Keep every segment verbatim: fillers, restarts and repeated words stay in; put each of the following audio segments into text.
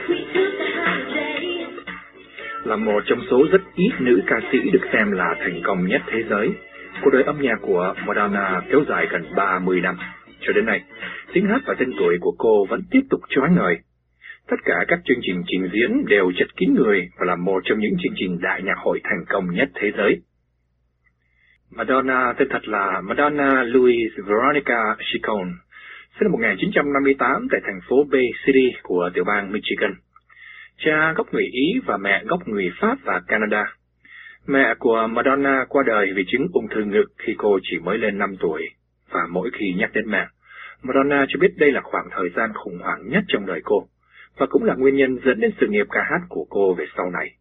Là một trong số rất ít nữ ca sĩ được xem là thành công nhất thế giới, cuộc đời âm nhạc của Madonna kéo dài gần ba mươi năm. Cho đến nay, tiếng hát và tên tuổi của cô vẫn tiếp tục chói ngời. Tất cả các chương trình trình diễn đều chật kín người và là một trong những chương trình đại nhạc hội thành công nhất thế giới. Madonna tên thật là Madonna Louise Veronica Ciccone, sinh năm một nghìn chín trăm năm mươi tám tại thành phố Bay City của tiểu bang Michigan. Cha gốc người Ý và mẹ gốc người Pháp và Canada. Mẹ của Madonna qua đời vì chứng ung thư ngực khi cô chỉ mới lên năm tuổi, và mỗi khi nhắc đến mẹ, Madonna cho biết đây là khoảng thời gian khủng hoảng nhất trong đời cô, và cũng là nguyên nhân dẫn đến sự nghiệp ca hát của cô về sau này.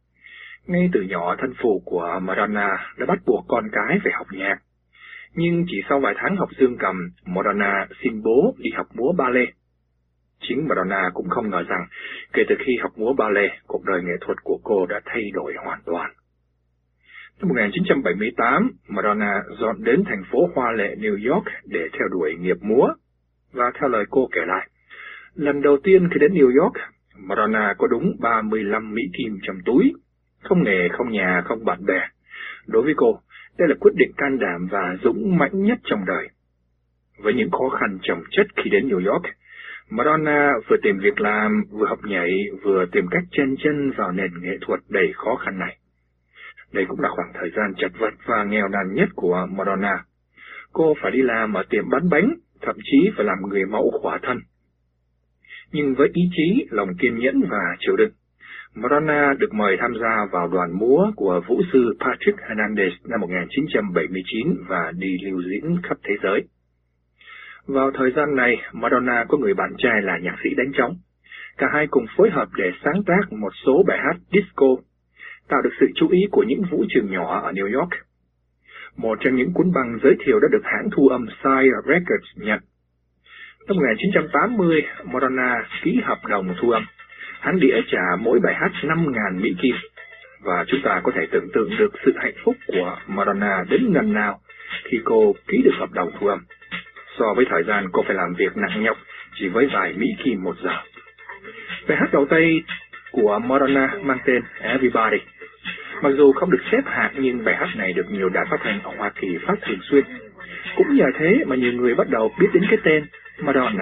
Ngay từ nhỏ, thân phụ của Madonna đã bắt buộc con cái phải học nhạc. Nhưng chỉ sau vài tháng học dương cầm, Madonna xin bố đi học múa ballet. Chính Madonna cũng không ngờ rằng, kể từ khi học múa ballet, cuộc đời nghệ thuật của cô đã thay đổi hoàn toàn. Năm một nghìn chín trăm bảy mươi tám, Madonna dọn đến thành phố hoa lệ New York để theo đuổi nghiệp múa. Và theo lời cô kể lại, lần đầu tiên khi đến New York, Madonna có đúng ba mươi lăm Mỹ Kim trong túi, không nghề, không nhà, không bạn bè. Đối với cô, đây là quyết định can đảm và dũng mãnh nhất trong đời. Với những khó khăn chồng chất khi đến New York, Madonna vừa tìm việc làm, vừa học nhảy, vừa tìm cách chen chân vào nền nghệ thuật đầy khó khăn này. Đây cũng là khoảng thời gian chật vật và nghèo nàn nhất của Madonna. Cô phải đi làm ở tiệm bán bánh, thậm chí phải làm người mẫu khỏa thân. Nhưng với ý chí, lòng kiên nhẫn và chịu đựng, Madonna được mời tham gia vào đoàn múa của vũ sư Patrick Hernandez năm một nghìn chín trăm bảy mươi chín và đi lưu diễn khắp thế giới. Vào thời gian này, Madonna có người bạn trai là nhạc sĩ đánh trống. Cả hai cùng phối hợp để sáng tác một số bài hát disco, tạo được sự chú ý của những vũ trường nhỏ ở New York. Một trong những cuốn băng giới thiệu đã được hãng thu âm Sire Records nhận. Năm một nghìn chín trăm tám mươi, Madonna ký hợp đồng thu âm. Hãng đĩa trả mỗi bài hát năm nghìn Mỹ Kim, và chúng ta có thể tưởng tượng được sự hạnh phúc của Madonna đến ngần nào khi cô ký được hợp đồng thu âm, so với thời gian cô phải làm việc nặng nhọc chỉ với vài Mỹ Kim một giờ. Bài hát đầu tay của Madonna mang tên Everybody. Mặc dù không được xếp hạng nhưng bài hát này được nhiều đài phát thanh ở Hoa Kỳ phát thường xuyên. Cũng nhờ thế mà nhiều người bắt đầu biết đến cái tên Madonna.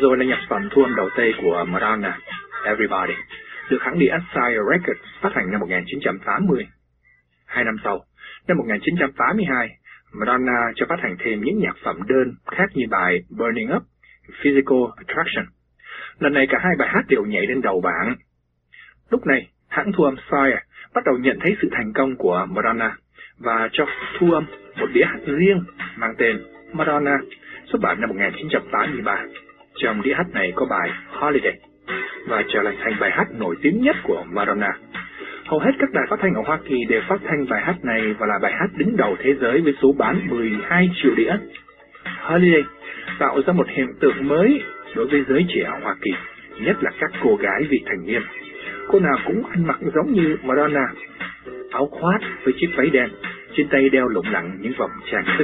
rồi là nhạc phẩm thu âm đầu tay của Madonna, Everybody, được hãng đĩa Sire Records phát hành năm một nghìn chín trăm tám mươi. Hai năm sau, năm một nghìn chín trăm tám mươi hai, Madonna cho phát hành thêm những nhạc phẩm đơn khác như bài Burning Up, Physical Attraction. Lần này cả hai bài hát đều nhảy lên đầu bảng. Lúc này, hãng thu âm Sire bắt đầu nhận thấy sự thành công của Madonna và cho thu âm một đĩa hát riêng mang tên Madonna, xuất bản năm một nghìn chín trăm tám mươi ba. Trong đĩa hát này có bài Holiday và trở thành bài hát nổi tiếng nhất của Madonna. Hầu hết các đài phát thanh ở Hoa Kỳ đều phát thanh bài hát này và là bài hát đứng đầu thế giới với số bán mười hai triệu đĩa. Holiday tạo ra một hiện tượng mới đối với giới trẻ ở Hoa Kỳ, nhất là các cô gái vị thành niên. Cô nào cũng ăn mặc giống như Madonna, áo khoác với chiếc váy đen, trên tay đeo lủng lẳng những vòng trang sức.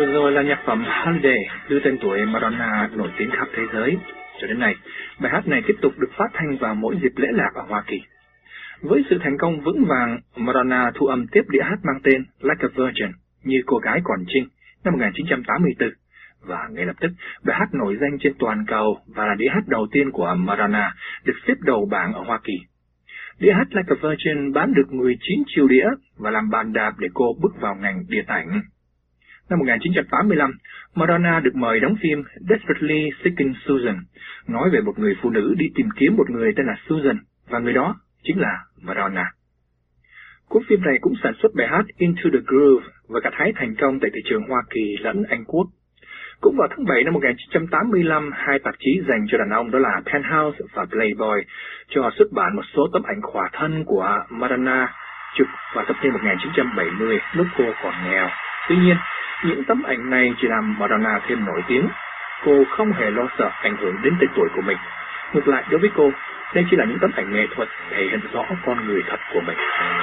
Vừa rồi là nhạc phẩm Holiday, đưa tên tuổi Madonna nổi tiếng khắp thế giới. Cho đến nay, bài hát này tiếp tục được phát thanh vào mỗi dịp lễ lạc ở Hoa Kỳ. Với sự thành công vững vàng, Madonna thu âm tiếp đĩa hát mang tên Like a Virgin, như cô gái còn trinh, năm một nghìn chín trăm tám mươi tư. Và ngay lập tức, bài hát nổi danh trên toàn cầu và là đĩa hát đầu tiên của Madonna được xếp đầu bảng ở Hoa Kỳ. Đĩa hát Like a Virgin bán được mười chín triệu đĩa và làm bàn đạp để cô bước vào ngành điện ảnh. Năm một nghìn chín trăm tám mươi lăm, Madonna được mời đóng phim Desperately Seeking Susan, nói về một người phụ nữ đi tìm kiếm một người tên là Susan, và người đó chính là Madonna. Cuốn phim này cũng sản xuất bài hát Into the Groove và gặt hái thành công tại thị trường Hoa Kỳ lẫn Anh Quốc. Cũng vào tháng bảy năm một nghìn chín trăm tám mươi lăm, hai tạp chí dành cho đàn ông đó là Penthouse và Playboy cho xuất bản một số tấm ảnh khỏa thân của Madonna chụp vào thập niên một nghìn chín trăm bảy mươi lúc cô còn nghèo. Tuy nhiên, những tấm ảnh này chỉ làm Madonna thêm nổi tiếng. Cô không hề lo sợ ảnh hưởng đến tên tuổi của mình. Ngược lại, đối với cô, đây chỉ là những tấm ảnh nghệ thuật thể hiện rõ con người thật của mình.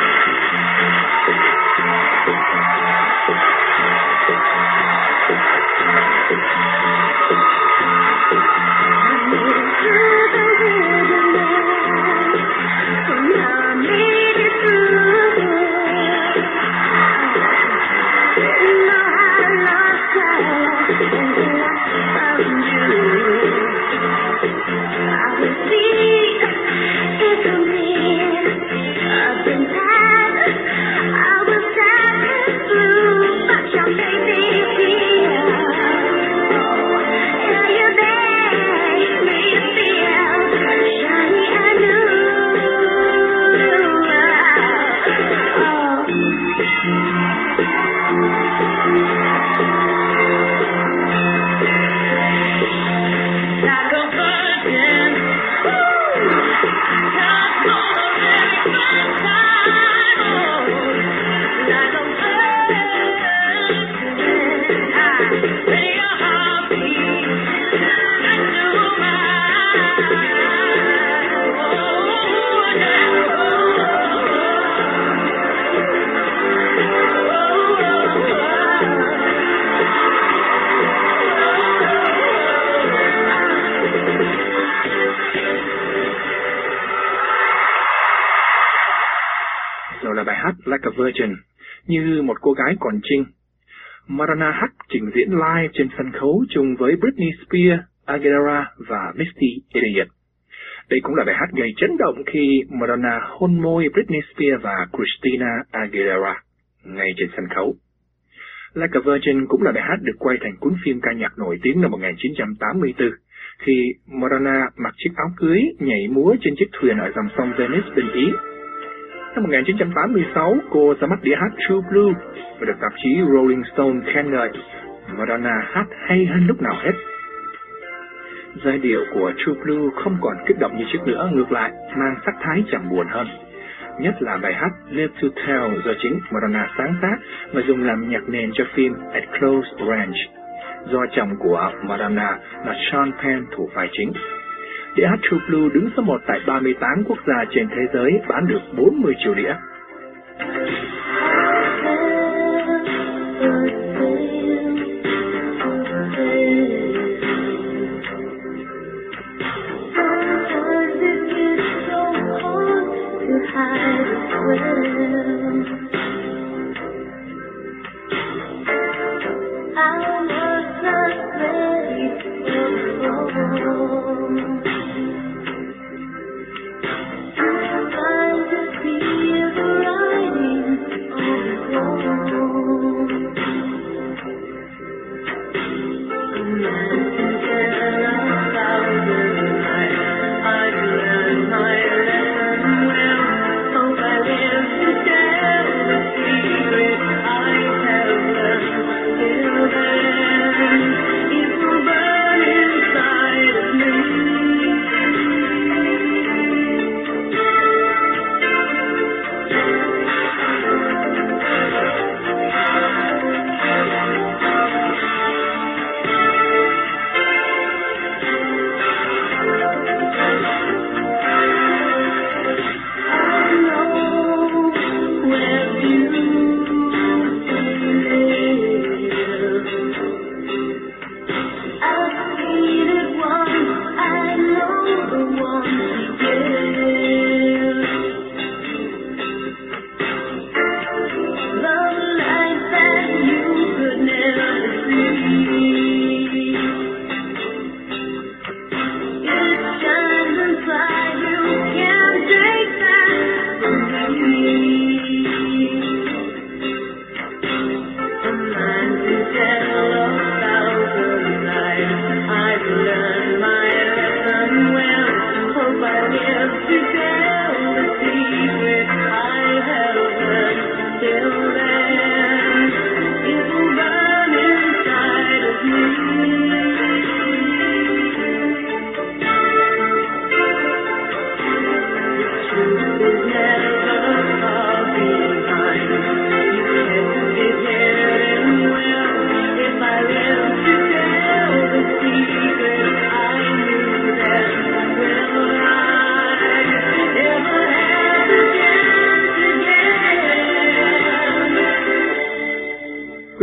Rồi là bài hát Like a Virgin, như một cô gái còn trinh. Madonna hát trình diễn live trên sân khấu chung với Britney Spears, Aguilera và Missy Elliott. Đây cũng là bài hát gây chấn động khi Madonna hôn môi Britney Spears và Christina Aguilera ngay trên sân khấu. Like a Virgin cũng là bài hát được quay thành cuốn phim ca nhạc nổi tiếng năm một nghìn chín trăm tám mươi tư, khi Madonna mặc chiếc áo cưới nhảy múa trên chiếc thuyền ở dòng sông Venice bên Ý. Năm một nghìn chín trăm tám mươi sáu, cô ra mắt đĩa hát True Blue và được tạp chí Rolling Stone khen ngợi. Madonna hát hay hơn lúc nào hết. Giai điệu của True Blue không còn kích động như trước nữa, ngược lại mang sắc thái trầm buồn hơn. Nhất là bài hát Live to Tell do chính Madonna sáng tác và dùng làm nhạc nền cho phim At Close Range, do chồng của Madonna là Sean Penn thủ vai chính. Đĩa hát True Blue đứng số một tại ba mươi tám quốc gia trên thế giới, bán được bốn mươi triệu đĩa.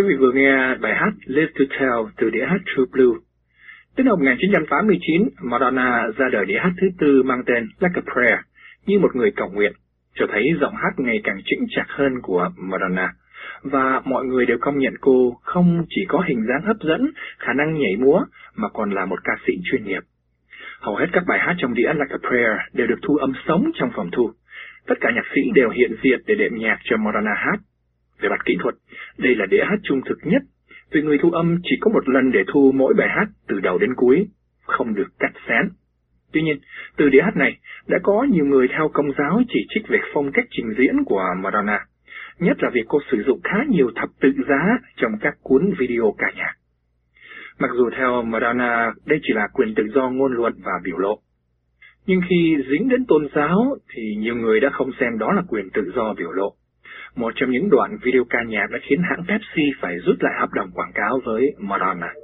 Quý vị vừa nghe bài hát Live to Tell từ đĩa hát True Blue. Đến năm một nghìn chín trăm tám mươi chín, Madonna ra đời đĩa hát thứ tư mang tên Like a Prayer, như một người cầu nguyện, cho thấy giọng hát ngày càng chững chạc hơn của Madonna. Và mọi người đều công nhận cô không chỉ có hình dáng hấp dẫn, khả năng nhảy múa, mà còn là một ca sĩ chuyên nghiệp. Hầu hết các bài hát trong đĩa Like a Prayer đều được thu âm sống trong phòng thu. Tất cả nhạc sĩ đều hiện diện để đệm nhạc cho Madonna hát. Về mặt kỹ thuật, đây là đĩa hát trung thực nhất, vì người thu âm chỉ có một lần để thu mỗi bài hát từ đầu đến cuối, không được cắt xén. Tuy nhiên, từ đĩa hát này, đã có nhiều người theo Công giáo chỉ trích về phong cách trình diễn của Madonna, nhất là việc cô sử dụng khá nhiều thập tự giá trong các cuốn video ca nhạc. Mặc dù theo Madonna, đây chỉ là quyền tự do ngôn luận và biểu lộ, nhưng khi dính đến tôn giáo thì nhiều người đã không xem đó là quyền tự do biểu lộ. Một trong những đoạn video ca nhạc đã khiến hãng Pepsi phải rút lại hợp đồng quảng cáo với Madonna.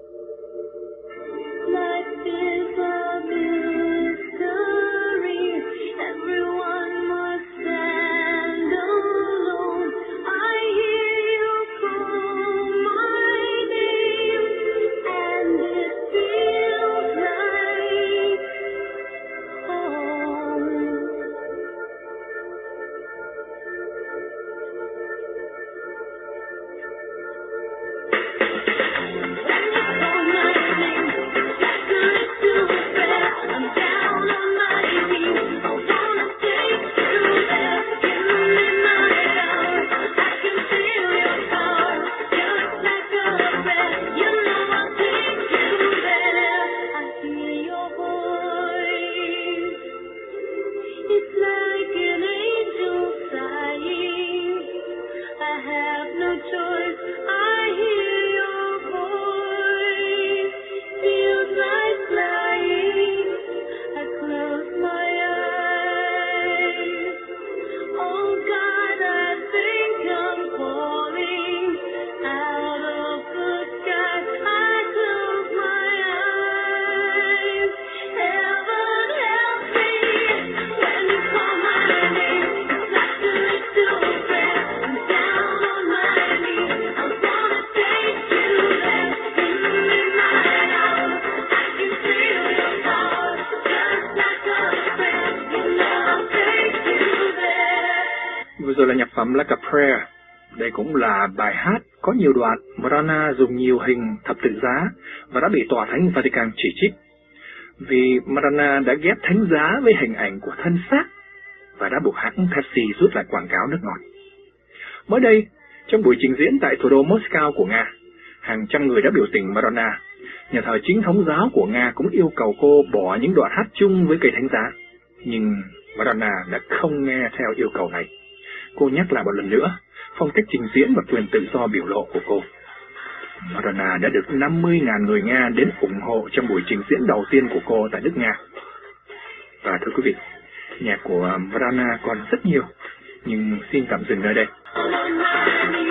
Vừa rồi là nhạc phẩm Like a Prayer. Đây cũng là bài hát có nhiều đoạn Madonna dùng nhiều hình thập tự giá và đã bị tòa thánh Vatican chỉ trích vì Madonna đã ghép thánh giá với hình ảnh của thân xác và đã buộc hãng Pepsi rút lại quảng cáo nước ngọt. Mới đây, trong buổi trình diễn tại thủ đô Moscow của Nga, hàng trăm người đã biểu tình Madonna. Nhà thờ chính thống giáo của Nga cũng yêu cầu cô bỏ những đoạn hát chung với cây thánh giá, nhưng Madonna đã không nghe theo yêu cầu này. Cô nhắc lại một lần nữa phong cách trình diễn và quyền tự do biểu lộ của cô. Madonna đã được năm mươi nghìn người Nga đến ủng hộ trong buổi trình diễn đầu tiên của cô tại nước Nga. Và thưa quý vị, nhạc của Madonna còn rất nhiều, nhưng xin tạm dừng nơi đây.